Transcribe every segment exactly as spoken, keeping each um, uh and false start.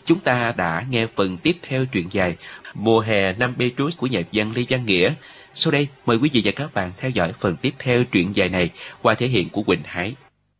chúng ta đã nghe phần tiếp theo truyện dài Mùa hè năm Petrus của nhà văn Lê Văn Nghĩa. Sau đây, mời quý vị và các bạn theo dõi phần tiếp theo truyện dài này qua thể hiện của Quỳnh Hải.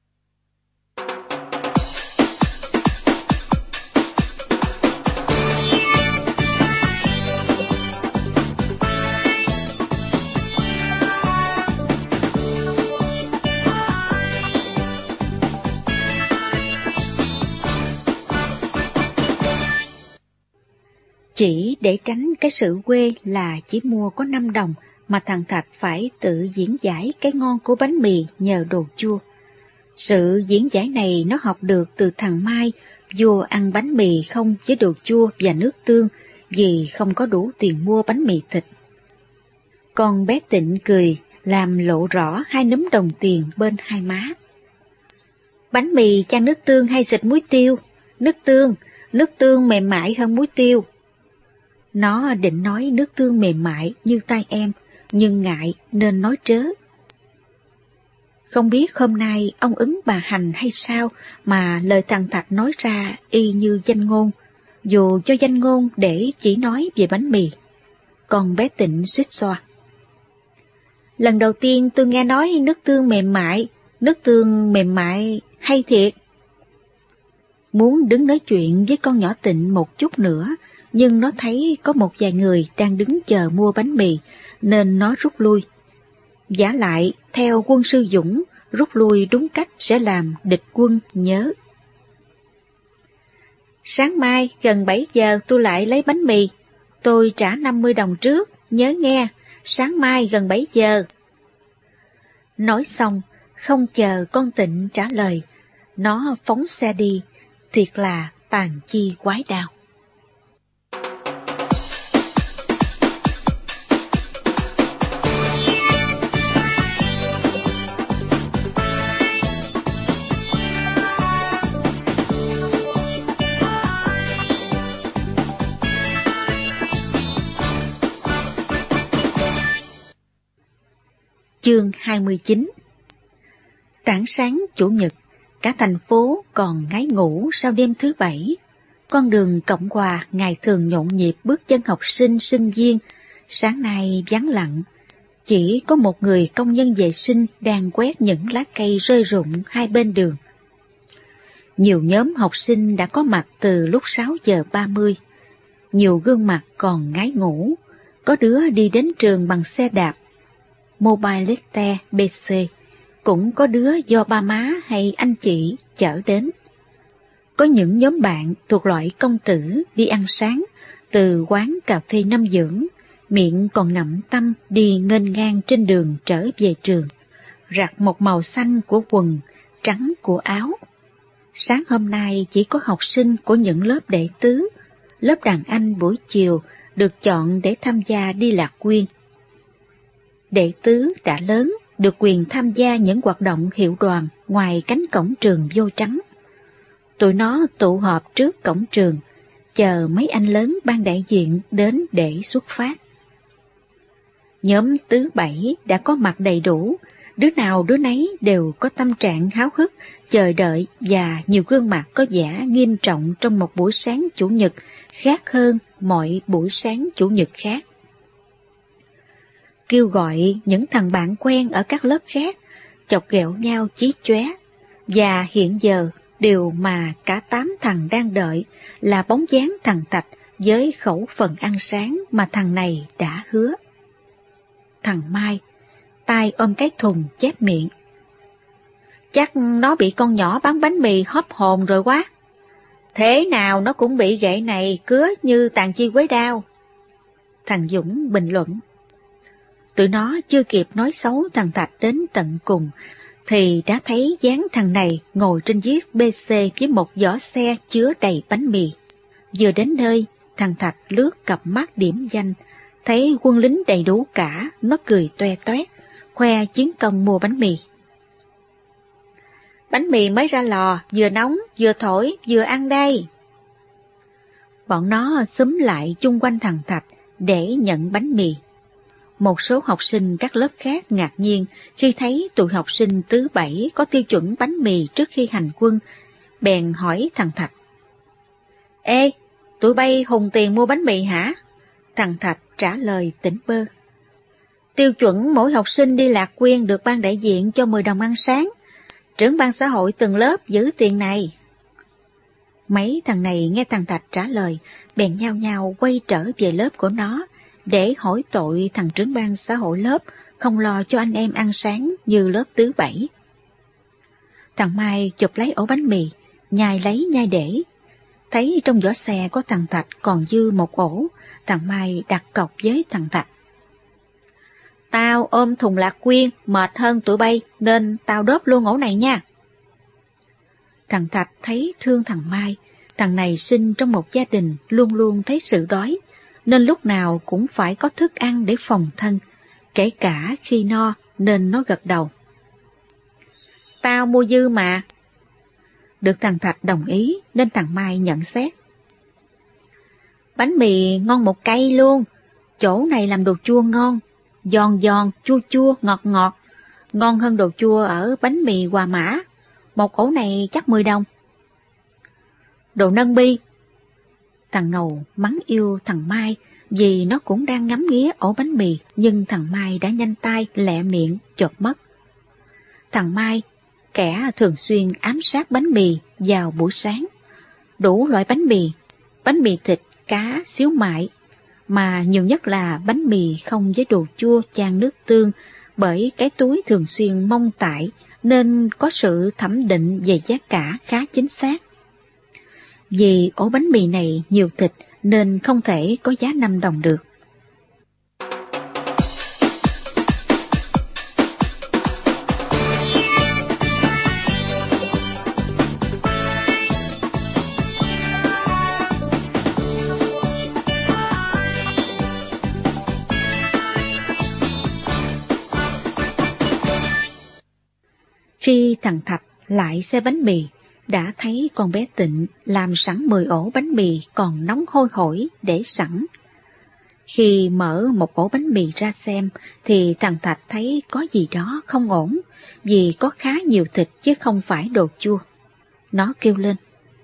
Chỉ để tránh cái sự quê là chỉ mua có năm đồng mà thằng Thạch phải tự diễn giải cái ngon của bánh mì nhờ đồ chua. Sự diễn giải này nó học được từ thằng Mai, vua ăn bánh mì không với đồ chua và nước tương vì không có đủ tiền mua bánh mì thịt. Con bé Tịnh cười làm lộ rõ hai núm đồng tiền bên hai má. Bánh mì chan nước tương hay xịt muối tiêu? Nước tương, nước tương mềm mại hơn muối tiêu. Nó định nói nước tương mềm mại như tay em, nhưng ngại nên nói trớ. Không biết hôm nay ông ứng bà hành hay sao mà lời thằng Thạch nói ra y như danh ngôn, dù cho danh ngôn để chỉ nói về bánh mì. Còn bé Tịnh suýt xoa. Lần đầu tiên tôi nghe nói nước tương mềm mại, nước tương mềm mại hay thiệt. Muốn đứng nói chuyện với con nhỏ Tịnh một chút nữa, nhưng nó thấy có một vài người đang đứng chờ mua bánh mì, nên nó rút lui. Vả lại, theo quân sư Dũng, rút lui đúng cách sẽ làm địch quân nhớ. Sáng mai gần bảy giờ tôi lại lấy bánh mì. Tôi trả năm mươi đồng trước, nhớ nghe, sáng mai gần bảy giờ. Nói xong, không chờ con Tịnh trả lời, nó phóng xe đi, thiệt là tàn chi quái đao. Chương hai mươi chín. Tảng sáng Chủ nhật, cả thành phố còn ngái ngủ sau đêm thứ bảy. Con đường Cộng Hòa ngày thường nhộn nhịp bước chân học sinh, sinh viên, sáng nay vắng lặng. Chỉ có một người công nhân vệ sinh đang quét những lá cây rơi rụng hai bên đường. Nhiều nhóm học sinh đã có mặt từ lúc sáu giờ ba mươi. Nhiều gương mặt còn ngái ngủ, có đứa đi đến trường bằng xe đạp, Mobilette bê xê, cũng có đứa do ba má hay anh chị chở đến. Có những nhóm bạn thuộc loại công tử đi ăn sáng từ quán cà phê Năm Dưỡng, miệng còn ngậm tăm đi nghênh ngang trên đường trở về trường, rặt một màu xanh của quần, trắng của áo. Sáng hôm nay chỉ có học sinh của những lớp đệ tứ, lớp đàn anh buổi chiều được chọn để tham gia đi lạc quyên. Đệ tứ đã lớn, được quyền tham gia những hoạt động hiệu đoàn ngoài cánh cổng trường vô trắng. Tụi nó tụ họp trước cổng trường, chờ mấy anh lớn ban đại diện đến để xuất phát. Nhóm tứ bảy đã có mặt đầy đủ, đứa nào đứa nấy đều có tâm trạng háo hức, chờ đợi và nhiều gương mặt có vẻ nghiêm trọng trong một buổi sáng Chủ nhật khác hơn mọi buổi sáng Chủ nhật khác. Kêu gọi những thằng bạn quen ở các lớp khác, chọc ghẹo nhau chí chóe, và hiện giờ điều mà cả tám thằng đang đợi là bóng dáng thằng Thạch với khẩu phần ăn sáng mà thằng này đã hứa. Thằng Mai, tay ôm cái thùng chép miệng. Chắc nó bị con nhỏ bán bánh mì hớp hồn rồi quá. Thế nào nó cũng bị ghệ này cứa như tàn chi quế đao. Thằng Dũng bình luận. Tụi nó chưa kịp nói xấu thằng Thạch đến tận cùng, thì đã thấy dáng thằng này ngồi trên chiếc bê xê với một giỏ xe chứa đầy bánh mì. Vừa đến nơi, thằng Thạch lướt cặp mắt điểm danh, thấy quân lính đầy đủ cả, nó cười toe toét, khoe chiến công mua bánh mì. Bánh mì mới ra lò, vừa nóng, vừa thổi, vừa ăn đây. Bọn nó xúm lại chung quanh thằng Thạch để nhận bánh mì. Một số học sinh các lớp khác ngạc nhiên khi thấy tụi học sinh tứ bảy có tiêu chuẩn bánh mì trước khi hành quân, bèn hỏi thằng Thạch. Ê, tụi bay hùng tiền mua bánh mì hả? Thằng Thạch trả lời tỉnh bơ. Tiêu chuẩn mỗi học sinh đi Lạc Quyên được ban đại diện cho mười đồng ăn sáng. Trưởng ban xã hội từng lớp giữ tiền này. Mấy thằng này nghe thằng Thạch trả lời, bèn nhao nhao quay trở về lớp của nó, để hỏi tội thằng trưởng ban xã hội lớp không lo cho anh em ăn sáng như lớp tứ bảy. Thằng Mai chụp lấy ổ bánh mì, nhai lấy nhai để. Thấy trong giỏ xe có thằng Thạch còn dư một ổ, thằng Mai đặt cọc với thằng Thạch. Tao ôm thùng Lạc Quyên mệt hơn tụi bay nên tao đốp luôn ổ này nha. Thằng Thạch thấy thương thằng Mai, thằng này sinh trong một gia đình luôn luôn thấy sự đói, nên lúc nào cũng phải có thức ăn để phòng thân, kể cả khi no nên nó gật đầu. Tao mua dư mà. Được thằng Thạch đồng ý nên thằng Mai nhận xét. Bánh mì ngon một cây luôn, chỗ này làm đồ chua ngon, giòn giòn, chua chua, ngọt ngọt, ngon hơn đồ chua ở bánh mì Hòa Mã, một ổ này chắc mười đồng. Đồ nâng bi. Thằng Ngầu mắng yêu thằng Mai vì nó cũng đang ngắm nghía ổ bánh mì, nhưng thằng Mai đã nhanh tay lẹ miệng chộp mất. Thằng Mai, kẻ thường xuyên ám sát bánh mì vào buổi sáng, đủ loại bánh mì, bánh mì thịt, cá, xíu mại, mà nhiều nhất là bánh mì không với đồ chua chan nước tương, bởi cái túi thường xuyên mông tải nên có sự thẩm định về giá cả khá chính xác. Vì ổ bánh mì này nhiều thịt nên không thể có giá năm đồng được. Khi thằng Thạch lại xe bánh mì, đã thấy con bé Tịnh làm sẵn mười ổ bánh mì còn nóng hôi hổi để sẵn. Khi mở một ổ bánh mì ra xem, thì thằng Thạch thấy có gì đó không ổn, vì có khá nhiều thịt chứ không phải đồ chua. Nó kêu lên.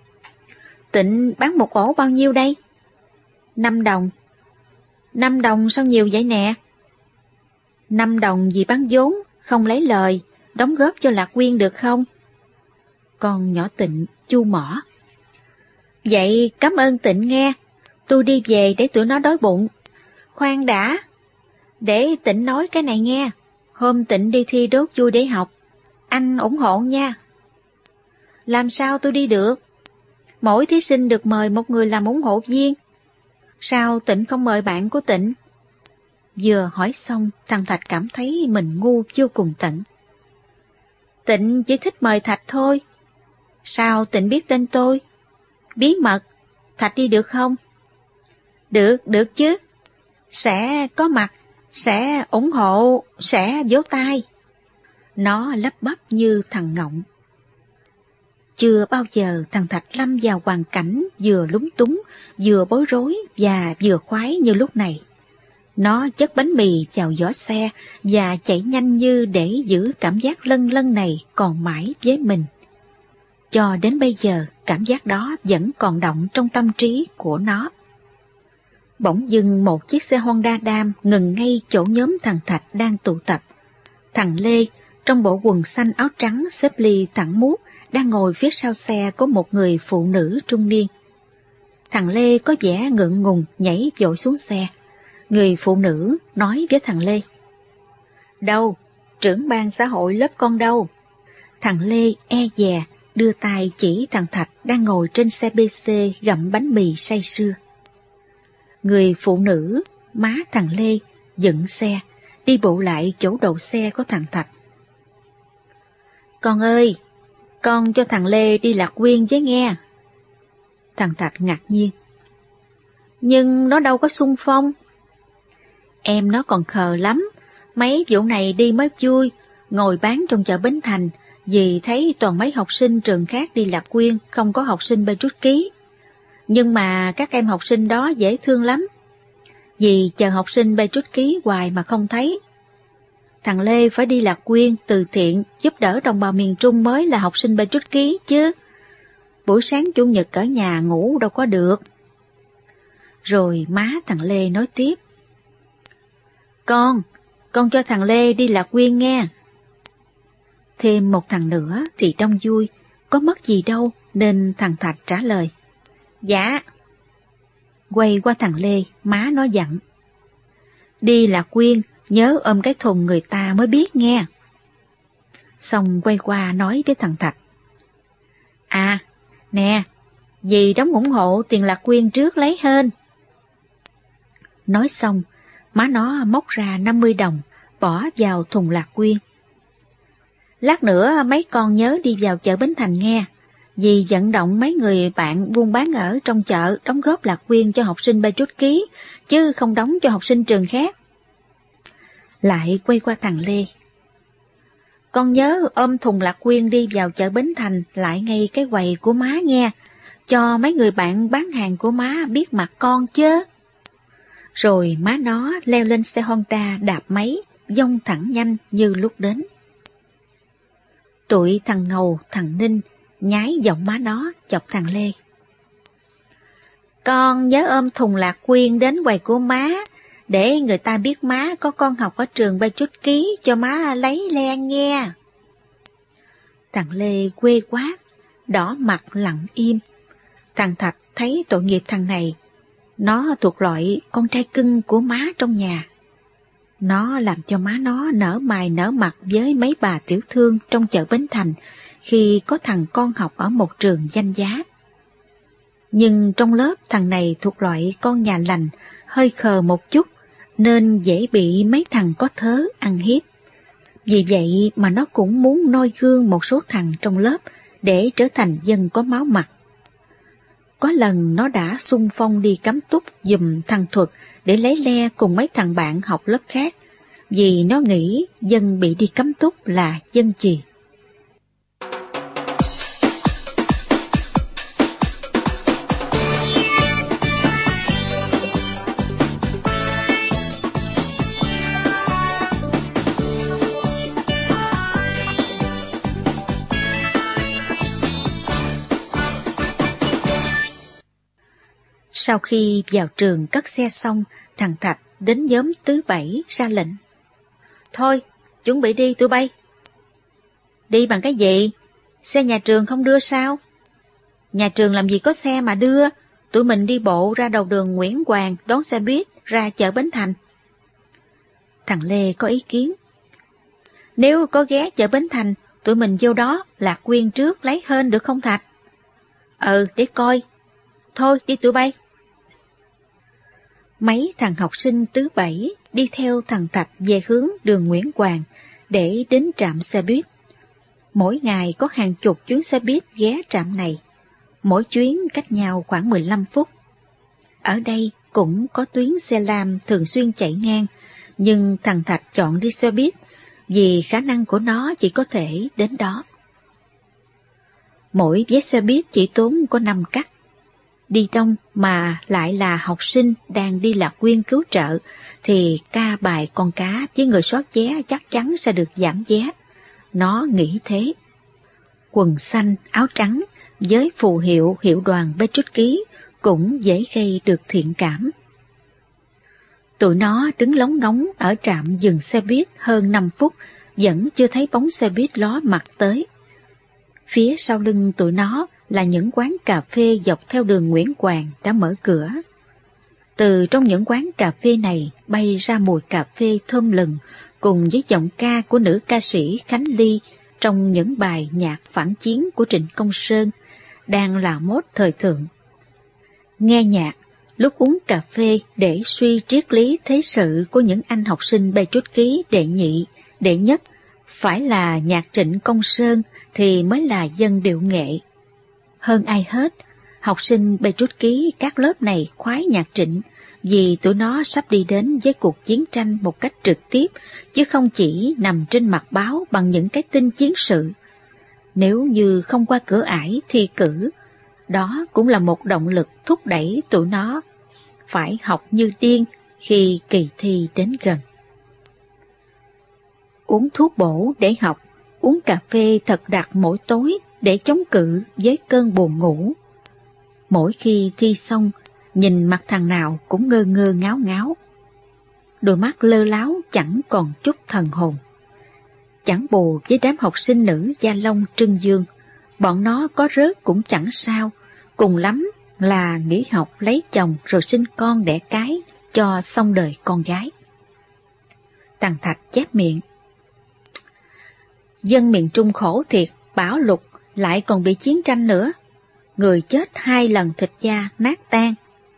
Tịnh bán một ổ bao nhiêu đây? Năm đồng. Năm đồng sao nhiều vậy nè? Năm đồng vì bán vốn, không lấy lời, đóng góp cho Lạc Quyên được không? Con nhỏ Tịnh chu mỏ. Vậy cảm ơn Tịnh nghe, tôi đi về để tụi nó đói bụng. Khoan đã, để Tịnh nói cái này nghe, hôm Tịnh đi thi đốt vui để học, anh ủng hộ nha. Làm sao tôi đi được? Mỗi thí sinh được mời một người làm ủng hộ viên. Sao Tịnh không mời bạn của Tịnh? Vừa hỏi xong, thằng Thạch cảm thấy mình ngu vô cùng tận. Tịnh chỉ thích mời Thạch thôi. Sao Tịnh biết tên tôi? Bí mật, Thạch đi được không? Được, được chứ. Sẽ có mặt, sẽ ủng hộ, sẽ vỗ tay. Nó lắp bắp như thằng ngọng. Chưa bao giờ thằng Thạch lâm vào hoàn cảnh vừa lúng túng, vừa bối rối và vừa khoái như lúc này. Nó chất bánh mì vào giỏ xe và chạy nhanh như để giữ cảm giác lân lân này còn mãi với mình. Cho đến bây giờ, cảm giác đó vẫn còn động trong tâm trí của nó. Bỗng dưng một chiếc xe Honda Dam ngừng ngay chỗ nhóm thằng Thạch đang tụ tập. Thằng Lê, trong bộ quần xanh áo trắng xếp ly thẳng muốt, đang ngồi phía sau xe có một người phụ nữ trung niên. Thằng Lê có vẻ ngượng ngùng nhảy vội xuống xe. Người phụ nữ nói với thằng Lê. Đâu? Trưởng ban xã hội lớp con đâu? Thằng Lê e dè đưa tay chỉ thằng Thạch đang ngồi trên xe bê xê gặm bánh mì say sưa. Người phụ nữ, má thằng Lê, dựng xe, đi bộ lại chỗ đậu xe của thằng Thạch. Con ơi, con cho thằng Lê đi Lạc Quyên với nghe. Thằng Thạch ngạc nhiên. Nhưng nó đâu có xung phong. Em nó còn khờ lắm, mấy vụ này đi mới vui, ngồi bán trong chợ Bến Thành, vì thấy toàn mấy học sinh trường khác đi Lạc Quyên, không có học sinh bên rút ký. Nhưng mà các em học sinh đó dễ thương lắm, vì chờ học sinh bên rút ký hoài mà không thấy. Thằng Lê phải đi Lạc Quyên từ thiện giúp đỡ đồng bào miền Trung mới là học sinh bên rút ký chứ. buổi sáng Chủ nhật ở nhà ngủ đâu có được. Rồi má thằng Lê nói tiếp. Con, con cho thằng Lê đi Lạc Quyên nghe. Thêm một thằng nữa thì đông vui, có mất gì đâu, nên thằng Thạch trả lời. Dạ. Quay qua thằng Lê, má nó dặn. Đi Lạc Quyên, nhớ ôm cái thùng người ta mới biết nghe. Xong quay qua nói với thằng Thạch. À, nè, dì đóng ủng hộ tiền Lạc Quyên trước lấy hên. Nói xong, má nó móc ra năm mươi đồng, bỏ vào thùng Lạc Quyên. Lát nữa mấy con nhớ đi vào chợ Bến Thành nghe, vì vận động mấy người bạn buôn bán ở trong chợ đóng góp Lạc Quyên cho học sinh Ba Trút Ký, chứ không đóng cho học sinh trường khác. Lại quay qua thằng Lê. Con nhớ ôm thùng Lạc Quyên đi vào chợ Bến Thành lại ngay cái quầy của má nghe, cho mấy người bạn bán hàng của má biết mặt con chứ. Rồi má nó leo lên xe Honda đạp máy, dông thẳng nhanh như lúc đến. Tụi thằng Ngầu, thằng Ninh nhái giọng má nó chọc thằng Lê. Con nhớ ôm thùng Lạc Quyên đến quầy của má, để người ta biết má có con học ở trường Ba Trút Ký cho má lấy le nghe. Thằng Lê quê quá, đỏ mặt lặng im. Thằng Thạch thấy tội nghiệp thằng này, nó thuộc loại con trai cưng của má trong nhà. Nó làm cho má nó nở mày nở mặt với mấy bà tiểu thương trong chợ Bến Thành khi có thằng con học ở một trường danh giá. Nhưng trong lớp thằng này thuộc loại con nhà lành, hơi khờ một chút, nên dễ bị mấy thằng có thớ ăn hiếp. Vì vậy mà nó cũng muốn noi gương một số thằng trong lớp để trở thành dân có máu mặt. Có lần nó đã xung phong đi cắm túc giùm thằng Thuật để lấy le cùng mấy thằng bạn học lớp khác, vì nó nghĩ dân bị đi cắm túc là dân chì. Sau khi vào trường cất xe xong, thằng Thạch đến nhóm thứ bảy ra lệnh. Thôi, chuẩn bị đi tụi bay. Đi bằng cái gì? Xe nhà trường không đưa sao? Nhà trường làm gì có xe mà đưa, tụi mình đi bộ ra đầu đường Nguyễn Hoàng đón xe buýt ra chợ Bến Thành. Thằng Lê có ý kiến. Nếu có ghé chợ Bến Thành, tụi mình vô đó Lạc Quyên trước lấy hên được không Thạch? Ừ, để coi. Thôi, đi tụi bay. Mấy thằng học sinh thứ bảy đi theo thằng Thạch về hướng đường Nguyễn Hoàng để đến trạm xe buýt. Mỗi ngày có hàng chục chuyến xe buýt ghé trạm này, mỗi chuyến cách nhau khoảng mười lăm phút. Ở đây cũng có tuyến xe lam thường xuyên chạy ngang, nhưng thằng Thạch chọn đi xe buýt vì khả năng của nó chỉ có thể đến đó. Mỗi vé xe buýt chỉ tốn có năm cắt. Đi đông mà lại là học sinh đang đi Lạc Quyên cứu trợ thì ca bài con cá với người soát vé chắc chắn sẽ được giảm vé. Nó nghĩ thế. Quần xanh, áo trắng với phù hiệu hiệu đoàn Ba Trút Ký cũng dễ gây được thiện cảm. Tụi nó đứng lóng ngóng ở trạm dừng xe buýt hơn năm phút, vẫn chưa thấy bóng xe buýt ló mặt tới. Phía sau lưng tụi nó là những quán cà phê dọc theo đường Nguyễn Hoàng đã mở cửa. Từ trong những quán cà phê này bay ra mùi cà phê thơm lừng cùng với giọng ca của nữ ca sĩ Khánh Ly trong những bài nhạc phản chiến của Trịnh Công Sơn, đang là mốt thời thượng. Nghe nhạc, lúc uống cà phê để suy triết lý thế sự của những anh học sinh Ba Trút Ký đệ nhị, đệ nhất, phải là nhạc Trịnh Công Sơn thì mới là dân điệu nghệ. Hơn ai hết, học sinh Ba Trút Ký các lớp này khoái nhạc Trịnh vì tụi nó sắp đi đến với cuộc chiến tranh một cách trực tiếp, chứ không chỉ nằm trên mặt báo bằng những cái tin chiến sự. Nếu như không qua cửa ải thi cử, đó cũng là một động lực thúc đẩy tụi nó phải học như điên khi kỳ thi đến gần. Uống thuốc bổ để học, uống cà phê thật đặc mỗi tối để chống cự với cơn buồn ngủ. Mỗi khi thi xong, nhìn mặt thằng nào cũng ngơ ngơ ngáo ngáo. Đôi mắt lơ láo chẳng còn chút thần hồn. Chẳng bù với đám học sinh nữ Gia Long Trưng Dương, bọn nó có rớt cũng chẳng sao, cùng lắm là nghỉ học lấy chồng rồi sinh con đẻ cái cho xong đời con gái. Thằng Thạch chép miệng. Dân miền Trung khổ thiệt, bão lụt lại còn bị chiến tranh nữa. Người chết hai lần thịt da nát tan.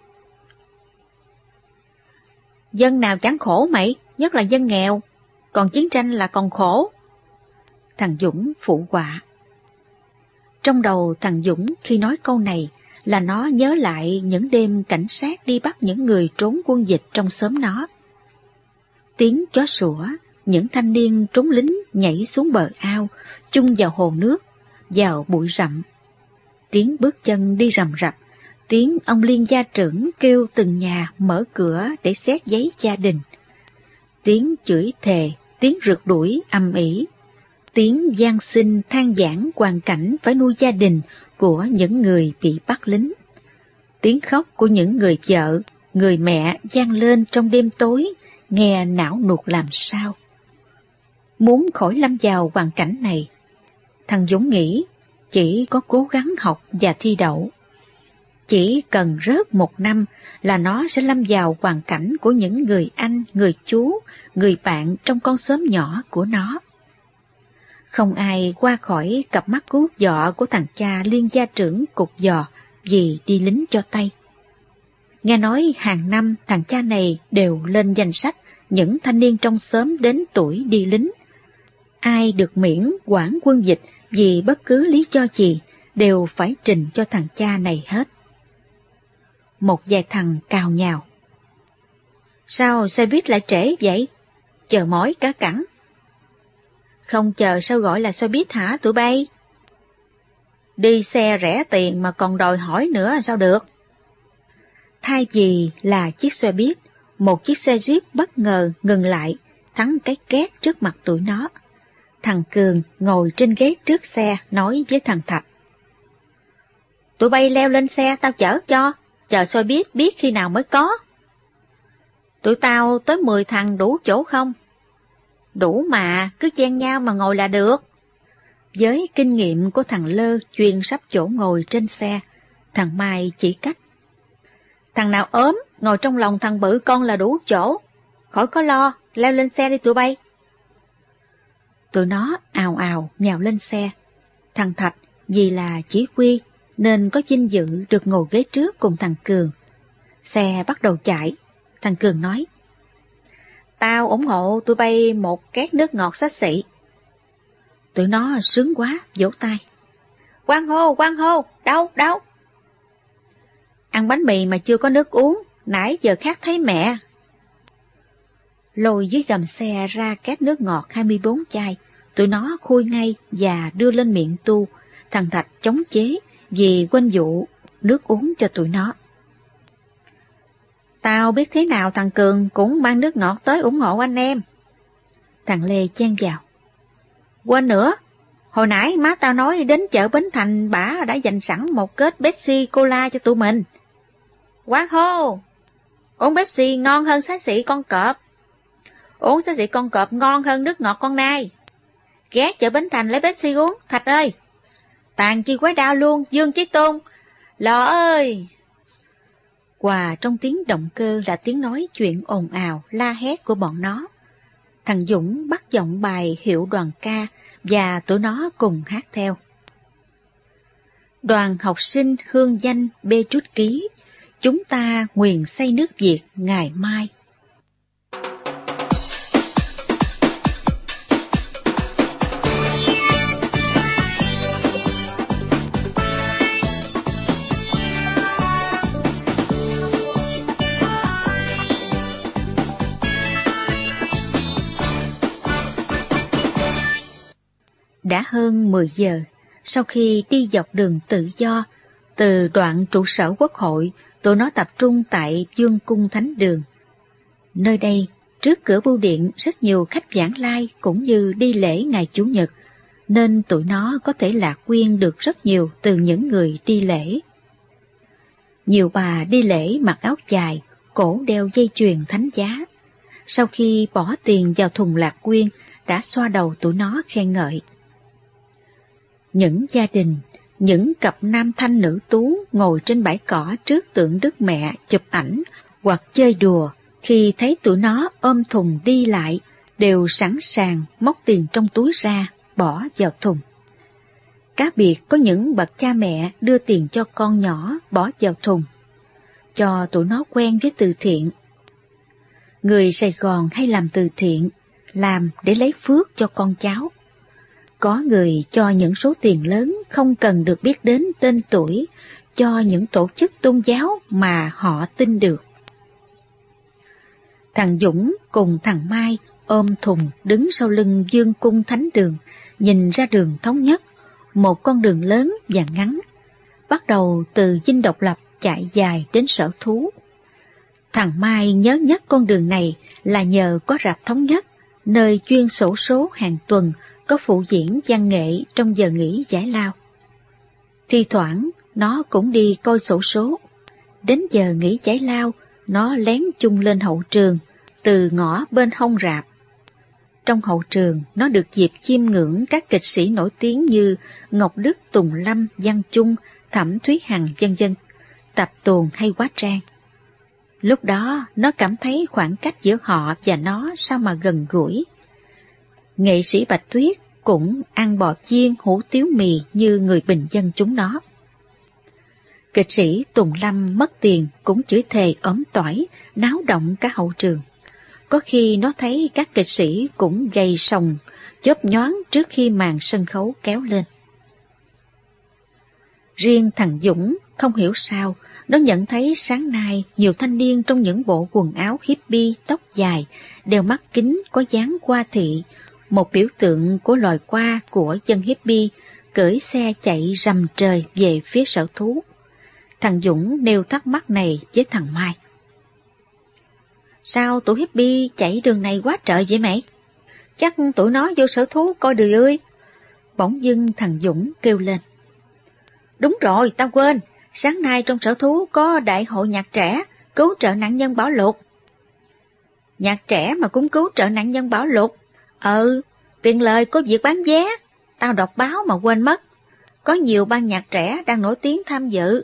Dân nào chẳng khổ mày, nhất là dân nghèo, còn chiến tranh là còn khổ. Thằng Dũng phụ họa. Trong đầu thằng Dũng khi nói câu này là nó nhớ lại những đêm cảnh sát đi bắt những người trốn quân dịch trong xóm nó. Tiếng chó sủa, những thanh niên trốn lính nhảy xuống bờ ao, chung vào hồ nước, vào bụi rậm. Tiếng bước chân đi rầm rập, tiếng ông liên gia trưởng kêu từng nhà mở cửa để xét giấy gia đình. Tiếng chửi thề, tiếng rượt đuổi ầm ĩ, tiếng van xin than vãn hoàn cảnh phải nuôi gia đình của những người bị bắt lính. Tiếng khóc của những người vợ, người mẹ vang lên trong đêm tối, nghe não nuột làm sao. Muốn khỏi lâm vào hoàn cảnh này, thằng Dũng nghĩ chỉ có cố gắng học và thi đậu. Chỉ cần rớt một năm là nó sẽ lâm vào hoàn cảnh của những người anh, người chú, người bạn trong con xóm nhỏ của nó. Không ai qua khỏi cặp mắt cú dọ của thằng cha liên gia trưởng cục giò vì đi lính cho Tây. Nghe nói hàng năm thằng cha này đều lên danh sách những thanh niên trong xóm đến tuổi đi lính. Ai được miễn quản quân dịch vì bất cứ lý do gì đều phải trình cho thằng cha này hết. Một vài thằng cào nhào. Sao xe buýt lại trễ vậy? Chờ mỏi cả cẳng. Không chờ sao gọi là xe buýt hả tụi bay? Đi xe rẻ tiền mà còn đòi hỏi nữa sao được? Thay vì là chiếc xe buýt, một chiếc xe Jeep bất ngờ ngừng lại, thắng cái két trước mặt tụi nó. Thằng Cường ngồi trên ghế trước xe nói với thằng Thạch. Tụi bay leo lên xe tao chở cho, chờ xe buýt biết khi nào mới có. Tụi tao tới mười thằng đủ chỗ không? Đủ mà, cứ chen nhau mà ngồi là được. Với kinh nghiệm của thằng Lơ chuyên sắp chỗ ngồi trên xe, thằng Mai chỉ cách. Thằng nào ốm, ngồi trong lòng thằng bự con là đủ chỗ. Khỏi có lo, leo lên xe đi tụi bay. Tụi nó ào ào nhào lên xe. Thằng Thạch vì là chỉ huy nên có vinh dự được ngồi ghế trước cùng thằng Cường. Xe bắt đầu chạy. Thằng Cường nói. Tao ủng hộ tụi bay một két nước ngọt xách xị. Tụi nó sướng quá, vỗ tay. Quang hô, quang hô, đâu, đâu. Ăn bánh mì mà chưa có nước uống, nãy giờ khát thấy mẹ. Lôi dưới gầm xe ra két nước ngọt hai mươi bốn chai, tụi nó khui ngay và đưa lên miệng tu. Thằng Thạch chống chế vì quên vụ nước uống cho tụi nó. Tao biết thế nào thằng Cường cũng mang nước ngọt tới ủng hộ anh em. Thằng Lê chen vào. Quên nữa, hồi nãy má tao nói đến chợ Bến Thành bả đã dành sẵn một kết Pepsi Cola cho tụi mình. Quán hô! Uống Pepsi ngon hơn xá xị con cọp. Uống xá xị con cọp ngon hơn nước ngọt con nai. Ghé chợ Bến Thành lấy Pepsi uống, Thạch ơi! Tàn chi quái đao luôn, Dương Chí Tôn! Lò ơi! Hòa trong tiếng động cơ là tiếng nói chuyện ồn ào, la hét của bọn nó. Thằng Dũng bắt giọng bài hiệu đoàn ca và tụi nó cùng hát theo. Đoàn học sinh hương danh bê trút ký, chúng ta nguyện xây nước Việt ngày mai. Đã hơn mười giờ, sau khi đi dọc đường tự do, từ đoạn trụ sở Quốc hội, tụi nó tập trung tại Dương Cung Thánh Đường. Nơi đây, trước cửa bưu điện rất nhiều khách vãng lai cũng như đi lễ ngày Chủ nhật, nên tụi nó có thể lạc quyên được rất nhiều từ những người đi lễ. Nhiều bà đi lễ mặc áo dài, cổ đeo dây chuyền thánh giá. Sau khi bỏ tiền vào thùng lạc quyên, đã xoa đầu tụi nó khen ngợi. Những gia đình, những cặp nam thanh nữ tú ngồi trên bãi cỏ trước tượng Đức Mẹ chụp ảnh hoặc chơi đùa, khi thấy tụi nó ôm thùng đi lại, đều sẵn sàng móc tiền trong túi ra, bỏ vào thùng. Cá biệt có những bậc cha mẹ đưa tiền cho con nhỏ bỏ vào thùng, cho tụi nó quen với từ thiện. Người Sài Gòn hay làm từ thiện, làm để lấy phước cho con cháu. Có người cho những số tiền lớn không cần được biết đến tên tuổi, cho những tổ chức tôn giáo mà họ tin được. Thằng Dũng cùng thằng Mai ôm thùng đứng sau lưng Dương Cung Thánh Đường, nhìn ra đường Thống Nhất, một con đường lớn và ngắn, bắt đầu từ Dinh Độc Lập chạy dài đến Sở Thú. Thằng Mai nhớ nhất con đường này là nhờ có rạp Thống Nhất, nơi chuyên xổ số hàng tuần có phụ diễn văn nghệ trong giờ nghỉ giải lao. Thi thoảng nó cũng đi coi xổ số. Đến giờ nghỉ giải lao, nó lén chung lên hậu trường, từ ngõ bên hông rạp. Trong hậu trường, nó được dịp chiêm ngưỡng các kịch sĩ nổi tiếng như Ngọc Đức, Tùng Lâm, Văn Chung, Thẩm Thúy Hằng, vân vân, Tập Tuồng hay Quá Trang. Lúc đó, nó cảm thấy khoảng cách giữa họ và nó sao mà gần gũi. Nghệ sĩ Bạch Tuyết cũng ăn bò chiên hủ tiếu mì như người bình dân chúng nó. Kịch sĩ Tùng Lâm mất tiền cũng chửi thề ốm tỏi, náo động cả hậu trường. Có khi nó thấy các kịch sĩ cũng gầy sòng, chớp nhoáng trước khi màn sân khấu kéo lên. Riêng thằng Dũng không hiểu sao, nó nhận thấy sáng nay nhiều thanh niên trong những bộ quần áo hippie, tóc dài, đeo mắt kính có dáng qua thị, một biểu tượng của loài qua của dân hippie, cưỡi xe chạy rầm trời về phía Sở Thú. Thằng Dũng nêu thắc mắc này với thằng Mai. Sao tụi hippie chạy đường này quá trời vậy mày? Chắc tụi nó vô Sở Thú coi đười ươi. Bỗng dưng thằng Dũng kêu lên. Đúng rồi, tao quên, sáng nay trong Sở Thú có đại hội nhạc trẻ, cứu trợ nạn nhân bão lụt. Nhạc trẻ mà cũng cứu trợ nạn nhân bão lụt? Ừ, tiền lời có việc bán vé, tao đọc báo mà quên mất. Có nhiều ban nhạc trẻ đang nổi tiếng tham dự.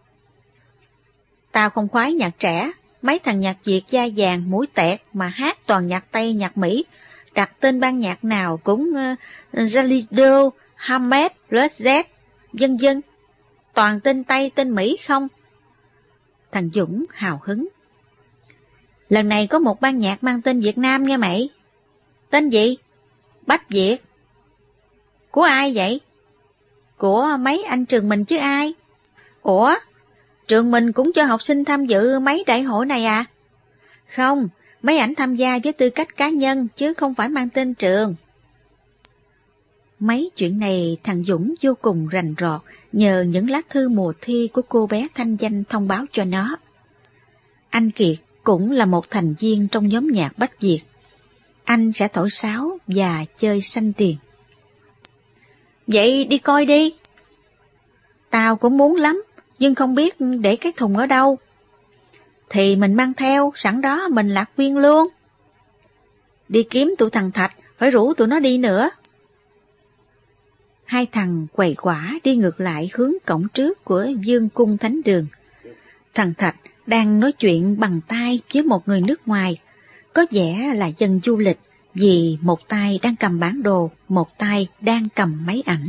Tao không khoái nhạc trẻ, mấy thằng nhạc Việt da vàng mũi tẹt mà hát toàn nhạc Tây, nhạc Mỹ, đặt tên ban nhạc nào cũng uh, Jalido, Hamed, Led Z, vân vân, toàn tên Tây, tên Mỹ không. Thằng Dũng hào hứng. Lần này có một ban nhạc mang tên Việt Nam nghe mày. Tên gì? Bách Việt. Của ai vậy? Của mấy anh trường mình chứ ai. Ủa? Trường mình cũng cho học sinh tham dự mấy đại hội này à? Không, mấy ảnh tham gia với tư cách cá nhân chứ không phải mang tên trường. Mấy chuyện này thằng Dũng vô cùng rành rọt nhờ những lá thư mùa thi của cô bé Thanh Danh thông báo cho nó. Anh Kiệt cũng là một thành viên trong nhóm nhạc Bách Việt. Anh sẽ thổi sáo và chơi xanh tiền. Vậy đi coi đi. Tao cũng muốn lắm, nhưng không biết để cái thùng ở đâu. Thì mình mang theo, sẵn đó mình lạc quyên luôn. Đi kiếm tụi thằng Thạch, phải rủ tụi nó đi nữa. Hai thằng quầy quả đi ngược lại hướng cổng trước của Dương Cung Thánh Đường. Thằng Thạch đang nói chuyện bằng tay với một người nước ngoài, có vẻ là dân du lịch, vì một tay đang cầm bản đồ, một tay đang cầm máy ảnh.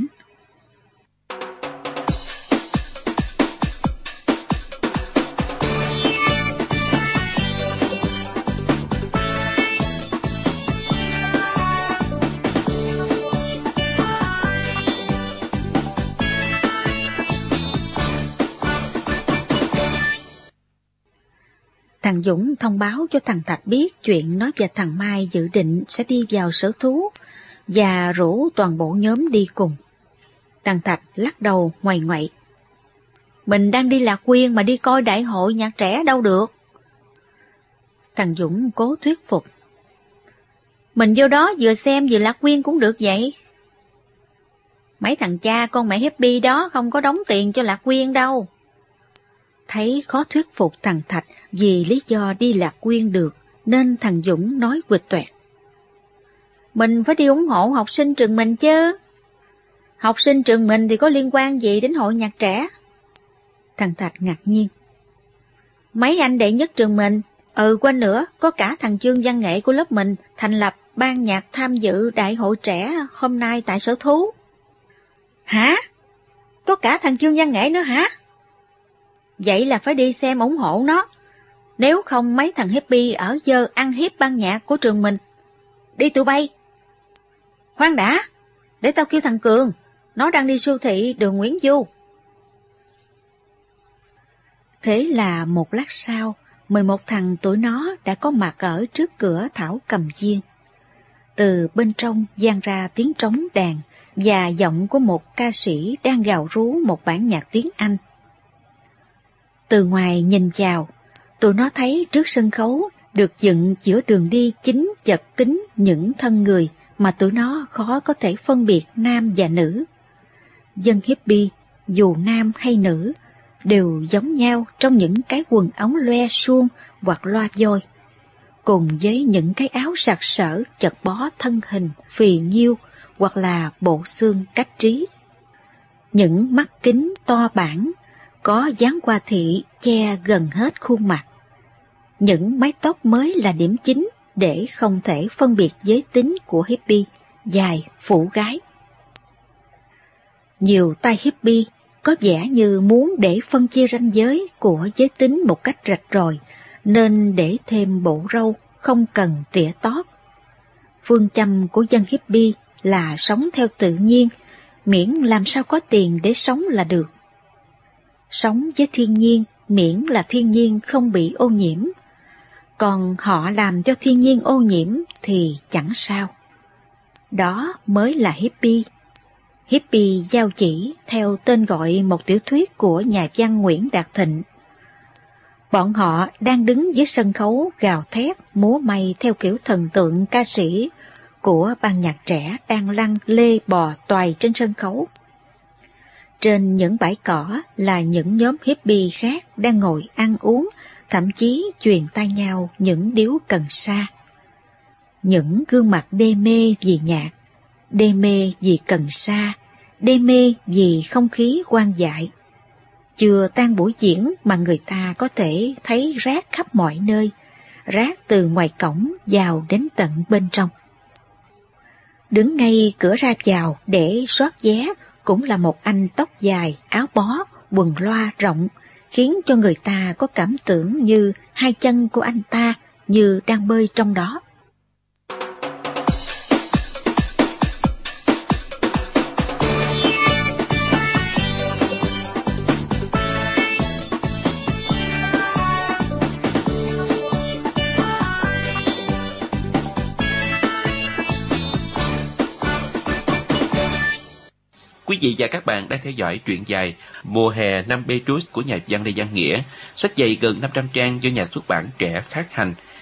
Thằng Dũng thông báo cho thằng Thạch biết chuyện nó và thằng Mai dự định sẽ đi vào Sở Thú và rủ toàn bộ nhóm đi cùng. Thằng Thạch lắc đầu ngoại ngoại. Mình đang đi Lạc Quyên mà đi coi đại hội nhạc trẻ đâu được. Thằng Dũng cố thuyết phục. Mình vô đó vừa xem vừa Lạc Quyên cũng được vậy. Mấy thằng cha con mẹ hippie đó không có đóng tiền cho Lạc Quyên đâu. Thấy khó thuyết phục thằng Thạch vì lý do đi Lạc Quyên được, nên thằng Dũng nói quịch toẹt. Mình phải đi ủng hộ học sinh trường mình chứ. Học sinh trường mình thì có liên quan gì đến hội nhạc trẻ? Thằng Thạch ngạc nhiên. Mấy anh đệ nhất trường mình, ừ quên nữa, có cả thằng Chương văn nghệ của lớp mình thành lập ban nhạc tham dự đại hội trẻ hôm nay tại sở thú. Hả? Có cả thằng Chương văn nghệ nữa hả? Vậy là phải đi xem ủng hộ nó. Nếu không mấy thằng hippie ở dơ ăn hiếp ban nhạc của trường mình. Đi tụi bay. Khoan đã, để tao kêu thằng Cường, nó đang đi siêu thị đường Nguyễn Du. Thế là một lát sau, mười một thằng tụi nó đã có mặt ở trước cửa Thảo Cầm Viên. Từ bên trong vang ra tiếng trống đàn và giọng của một ca sĩ đang gào rú một bản nhạc tiếng Anh. Từ ngoài nhìn vào, tụi nó thấy trước sân khấu được dựng giữa đường đi chính chật kín những thân người mà tụi nó khó có thể phân biệt nam và nữ. Dân hippie, dù nam hay nữ, đều giống nhau trong những cái quần ống loe suông hoặc loa voi, cùng với những cái áo sặc sỡ chật bó thân hình phì nhiêu hoặc là bộ xương cách trí. Những mắt kính to bản, có dáng hoa thị che gần hết khuôn mặt. Những mái tóc mới là điểm chính để không thể phân biệt giới tính của hippie, dài, phủ gái. Nhiều tay hippie có vẻ như muốn để phân chia ranh giới của giới tính một cách rạch ròi, nên để thêm bộ râu không cần tỉa tót. Phương châm của dân hippie là sống theo tự nhiên, miễn làm sao có tiền để sống là được. Sống với thiên nhiên, miễn là thiên nhiên không bị ô nhiễm. Còn họ làm cho thiên nhiên ô nhiễm thì chẳng sao. Đó mới là hippie. Hippie giao chỉ theo tên gọi một tiểu thuyết của nhà văn Nguyễn Đạt Thịnh. Bọn họ đang đứng dưới sân khấu gào thét, múa may theo kiểu thần tượng ca sĩ của ban nhạc trẻ đang lăn lê bò toài trên sân khấu. Trên những bãi cỏ là những nhóm hippie khác đang ngồi ăn uống, thậm chí truyền tai nhau những điếu cần sa. Những gương mặt đê mê vì nhạc, đê mê vì cần sa, đê mê vì không khí hoang dại. Chưa tan buổi diễn mà người ta có thể thấy rác khắp mọi nơi, rác từ ngoài cổng vào đến tận bên trong. Đứng ngay cửa ra vào để soát vé cũng là một anh tóc dài, áo bó, quần loa rộng, khiến cho người ta có cảm tưởng như hai chân của anh ta như đang bơi trong đó. Quý vị và các bạn đang theo dõi truyện dài Mùa hè năm Petrus của nhà văn Lê Văn Nghĩa, sách dày gần năm trăm trang do nhà xuất bản Trẻ phát hành.